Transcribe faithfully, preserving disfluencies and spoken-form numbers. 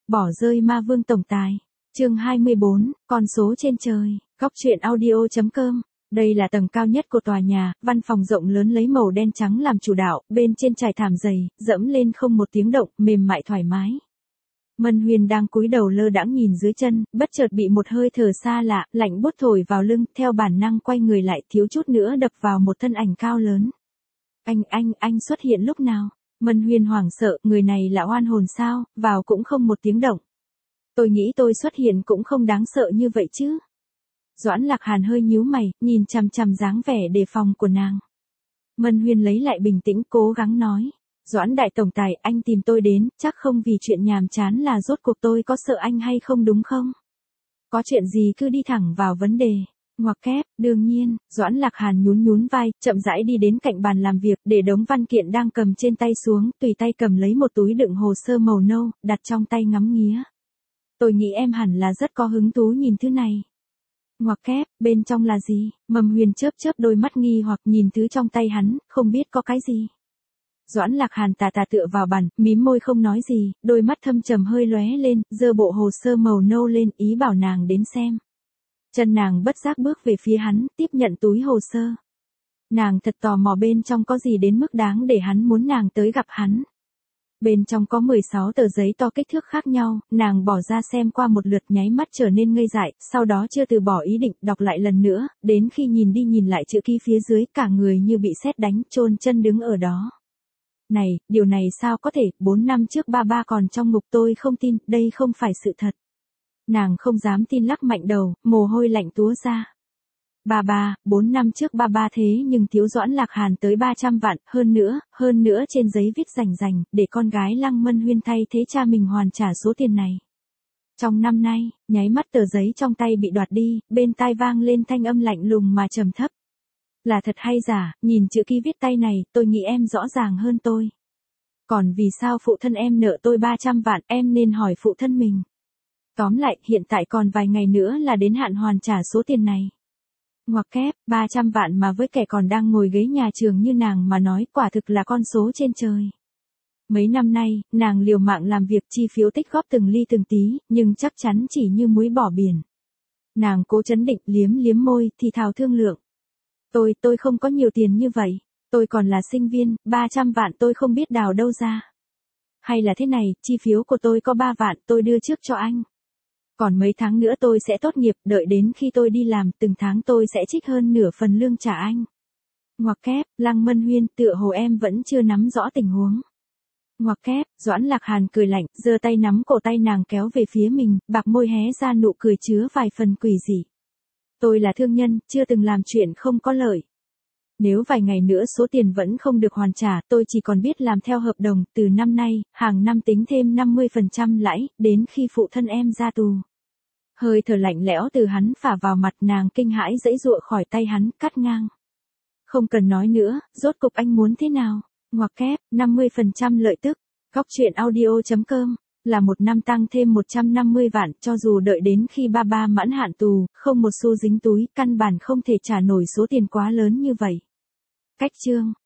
Bỏ rơi ma vương tổng tài. Chương hai mươi bốn, con số trên trời. Góc truyện audio chấm com. Đây là tầng cao nhất của tòa nhà, văn phòng rộng lớn lấy màu đen trắng làm chủ đạo, bên trên trải thảm dày, dẫm lên không một tiếng động, mềm mại thoải mái. Mân Huyền đang cúi đầu lơ đãng nhìn dưới chân, bất chợt bị một hơi thở xa lạ, lạnh buốt thổi vào lưng, theo bản năng quay người lại, thiếu chút nữa đập vào một thân ảnh cao lớn. Anh, anh, anh xuất hiện lúc nào? Mân Huyền hoảng sợ, người này là oan hồn sao, vào cũng không một tiếng động. Tôi nghĩ tôi xuất hiện cũng không đáng sợ như vậy chứ. Doãn Lạc Hàn hơi nhíu mày, nhìn chằm chằm dáng vẻ đề phòng của nàng. Mân Huyền lấy lại bình tĩnh, cố gắng nói. Doãn đại tổng tài, anh tìm tôi đến, chắc không vì chuyện nhàm chán là rốt cuộc tôi có sợ anh hay không đúng không? Có chuyện gì cứ đi thẳng vào vấn đề. Ngoặc kép, đương nhiên, Doãn Lạc Hàn nhún nhún vai, chậm rãi đi đến cạnh bàn làm việc, để đống văn kiện đang cầm trên tay xuống, tùy tay cầm lấy một túi đựng hồ sơ màu nâu, đặt trong tay ngắm nghía. Tôi nghĩ em hẳn là rất có hứng thú nhìn thứ này. Ngoặc kép, bên trong là gì? Mầm Huyền chớp chớp đôi mắt nghi hoặc nhìn thứ trong tay hắn, không biết có cái gì. Doãn Lạc Hàn tà tà tựa vào bàn, mím môi không nói gì, đôi mắt thâm trầm hơi lóe lên, giơ bộ hồ sơ màu nâu lên, ý bảo nàng đến xem. Chân nàng bất giác bước về phía hắn, tiếp nhận túi hồ sơ. Nàng thật tò mò bên trong có gì đến mức đáng để hắn muốn nàng tới gặp hắn. Bên trong có mười sáu tờ giấy to kích thước khác nhau, nàng bỏ ra xem qua một lượt nháy mắt trở nên ngây dại, sau đó chưa từ bỏ ý định, đọc lại lần nữa, đến khi nhìn đi nhìn lại chữ ký phía dưới, cả người như bị sét đánh, chôn chân đứng ở đó. Này, điều này sao có thể, bốn năm trước ba ba còn trong ngục, tôi không tin, đây không phải sự thật. Nàng không dám tin, lắc mạnh đầu, mồ hôi lạnh túa ra. Ba ba, bốn năm trước ba ba thế nhưng thiếu Doãn Lạc Hàn tới ba trăm vạn, hơn nữa, hơn nữa trên giấy viết rành rành, để con gái Lăng Mân Huyên thay thế cha mình hoàn trả số tiền này. Trong năm nay, nháy mắt tờ giấy trong tay bị đoạt đi, bên tai vang lên thanh âm lạnh lùng mà trầm thấp. Là thật hay giả, nhìn chữ ký viết tay này, tôi nghĩ em rõ ràng hơn tôi. Còn vì sao phụ thân em nợ tôi ba trăm vạn, em nên hỏi phụ thân mình. Tóm lại, hiện tại còn vài ngày nữa là đến hạn hoàn trả số tiền này. Ngoặc kép, ba trăm vạn mà với kẻ còn đang ngồi ghế nhà trường như nàng mà nói, quả thực là con số trên trời. Mấy năm nay, nàng liều mạng làm việc, chi phiếu tích góp từng ly từng tí, nhưng chắc chắn chỉ như muối bỏ biển. Nàng cố trấn định, liếm liếm môi, thì thào thương lượng. Tôi, tôi không có nhiều tiền như vậy. Tôi còn là sinh viên, ba trăm vạn tôi không biết đào đâu ra. Hay là thế này, chi phiếu của tôi có ba vạn, tôi đưa trước cho anh. Còn mấy tháng nữa tôi sẽ tốt nghiệp, đợi đến khi tôi đi làm, từng tháng tôi sẽ trích hơn nửa phần lương trả anh. Ngoặc kép, Lăng Mân Huyên, tựa hồ em vẫn chưa nắm rõ tình huống. Ngoặc kép, Doãn Lạc Hàn cười lạnh, giơ tay nắm cổ tay nàng kéo về phía mình, bạc môi hé ra nụ cười chứa vài phần quỷ dị. Tôi là thương nhân, chưa từng làm chuyện không có lợi. Nếu vài ngày nữa số tiền vẫn không được hoàn trả, tôi chỉ còn biết làm theo hợp đồng, từ năm nay, hàng năm tính thêm năm mươi phần trăm lãi, đến khi phụ thân em ra tù. Hơi thở lạnh lẽo từ hắn phả vào mặt, nàng kinh hãi giãy giụa khỏi tay hắn, cắt ngang. Không cần nói nữa, rốt cục anh muốn thế nào? Ngoặc kép, năm mươi phần trăm lợi tức. Góc truyện audio chấm com. Là một năm tăng thêm một trăm năm mươi vạn, cho dù đợi đến khi ba ba mãn hạn tù, không một xu dính túi, căn bản không thể trả nổi số tiền quá lớn như vậy. Cách chương.